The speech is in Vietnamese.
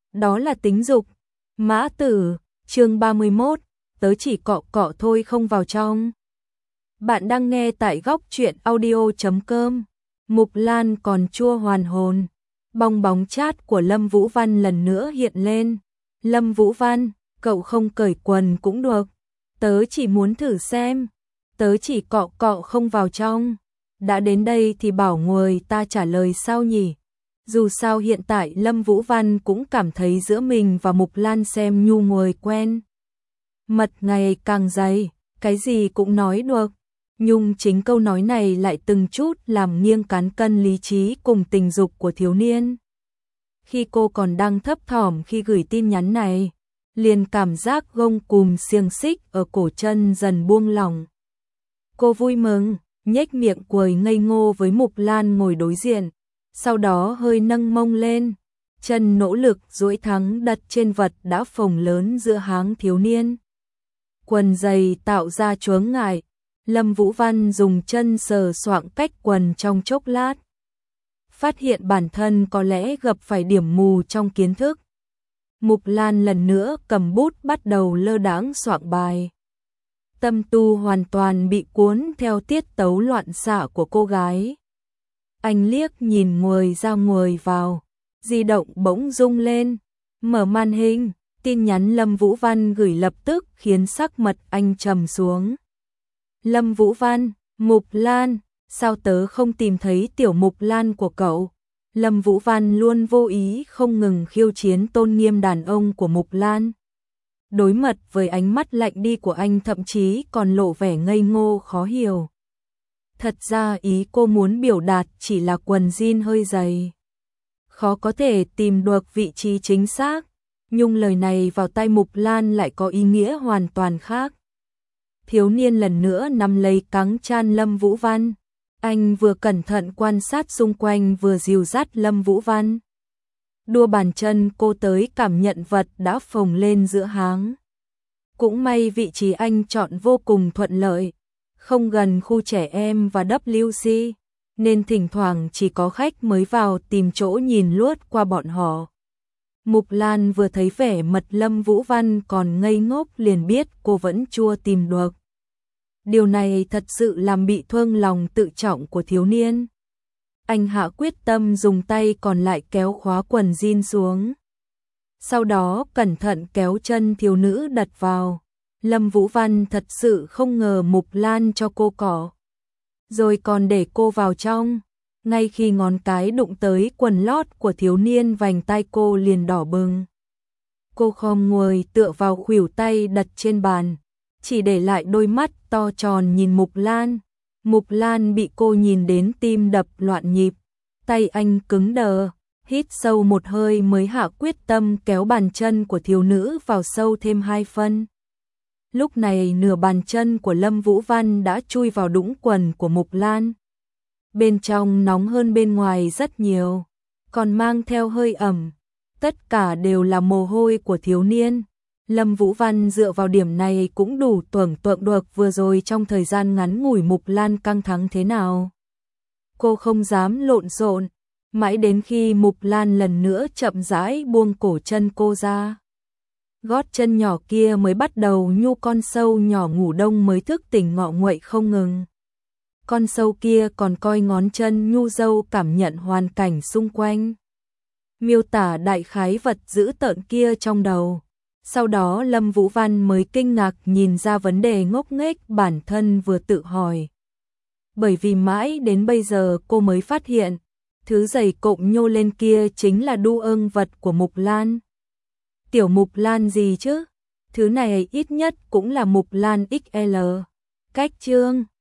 đó là tính dục. Mã Tử, chương 31, tớ chỉ cọ cọ thôi không vào trong. Bạn đang nghe tại góc truyện audio.com. Mục Lan còn chua hoàn hồn. Bong bóng chat của Lâm Vũ Văn lần nữa hiện lên. Lâm Vũ Văn, cậu không cởi quần cũng được. Tớ chỉ muốn thử xem. Tớ chỉ cọ cọ không vào trong. Đã đến đây thì bảo người ta trả lời sao nhỉ? Dù sao hiện tại Lâm Vũ Văn cũng cảm thấy giữa mình và Mục Lan xem nhu ngồi quen. Mật ngày càng dày, cái gì cũng nói được. Nhưng chính câu nói này lại từng chút làm nghiêng cán cân lý trí cùng tình dục của thiếu niên. Khi cô còn đang thấp thỏm khi gửi tin nhắn này, liền cảm giác gông cùm xiềng xích ở cổ chân dần buông lỏng. Cô vui mừng, nhếch miệng cười ngây ngô với Mục Lan ngồi đối diện, sau đó hơi nâng mông lên, chân nỗ lực duỗi thẳng đặt trên vật đã phồng lớn giữa háng thiếu niên. Quần giày tạo ra chướng ngại, Lâm Vũ Văn dùng chân sờ soạng cách quần trong chốc lát. Phát hiện bản thân có lẽ gặp phải điểm mù trong kiến thức. Mục Lan lần nữa cầm bút bắt đầu lơ đãng soạn bài. Tâm tu hoàn toàn bị cuốn theo tiết tấu loạn xạ của cô gái. Anh liếc nhìn người ra người vào, di động bỗng rung lên, mở màn hình, tin nhắn Lâm Vũ Văn gửi lập tức khiến sắc mặt anh trầm xuống. Lâm Vũ Văn, Mục Lan, sao tớ không tìm thấy tiểu Mục Lan của cậu? Lâm Vũ Văn luôn vô ý không ngừng khiêu chiến tôn nghiêm đàn ông của Mục Lan. Đối mặt với ánh mắt lạnh đi của anh thậm chí còn lộ vẻ ngây ngô khó hiểu. Thật ra ý cô muốn biểu đạt chỉ là quần jean hơi dày. Khó có thể tìm được vị trí chính xác, nhưng lời này vào tai Mục Lan lại có ý nghĩa hoàn toàn khác. Thiếu niên lần nữa nắm lấy cẳng chan Lâm Vũ Văn. Anh vừa cẩn thận quan sát xung quanh vừa dìu dắt Lâm Vũ Văn. Đua bàn chân cô tới cảm nhận vật đã phồng lên giữa háng. Cũng may vị trí anh chọn vô cùng thuận lợi, không gần khu trẻ em và WC, nên thỉnh thoảng chỉ có khách mới vào tìm chỗ nhìn luốt qua bọn họ. Mục Lan vừa thấy vẻ mặt Lâm Vũ Văn còn ngây ngốc liền biết cô vẫn chưa tìm được. Điều này thật sự làm bị thương lòng tự trọng của thiếu niên. Anh hạ quyết tâm dùng tay còn lại kéo khóa quần jean xuống. Sau đó cẩn thận kéo chân thiếu nữ đặt vào. Lâm Vũ Văn thật sự không ngờ Mục Lan cho cô cỏ. Rồi còn để cô vào trong. Ngay khi ngón cái đụng tới quần lót của thiếu niên vành tai cô liền đỏ bừng. Cô khom người tựa vào khuỷu tay đặt trên bàn, chỉ để lại đôi mắt to tròn nhìn Mục Lan. Mục Lan bị cô nhìn đến tim đập loạn nhịp, tay anh cứng đờ, hít sâu một hơi mới hạ quyết tâm kéo bàn chân của thiếu nữ vào sâu thêm 2 phân. Lúc này nửa bàn chân của Lâm Vũ Văn đã chui vào đũng quần của Mục Lan. Bên trong nóng hơn bên ngoài rất nhiều, còn mang theo hơi ẩm, tất cả đều là mồ hôi của thiếu niên. Lâm Vũ Văn dựa vào điểm này cũng đủ tưởng tượng được vừa rồi trong thời gian ngắn ngủi Mục Lan căng thẳng thế nào. Cô không dám lộn xộn, mãi đến khi Mục Lan lần nữa chậm rãi buông cổ chân cô ra. Gót chân nhỏ kia mới bắt đầu nhu con sâu nhỏ ngủ đông mới thức tỉnh ngọ nguậy không ngừng. Con sâu kia còn coi ngón chân nhu dâu cảm nhận hoàn cảnh xung quanh. Miêu tả đại khái vật dữ tợn kia trong đầu. Sau đó Lâm Vũ Văn mới kinh ngạc nhìn ra vấn đề ngốc nghếch bản thân vừa tự hỏi. Bởi vì mãi đến bây giờ cô mới phát hiện, thứ giày cộm nhô lên kia chính là đu ưng vật của Mục Lan. Tiểu Mục Lan gì chứ? Thứ này ít nhất cũng là Mục Lan XL. Cách chương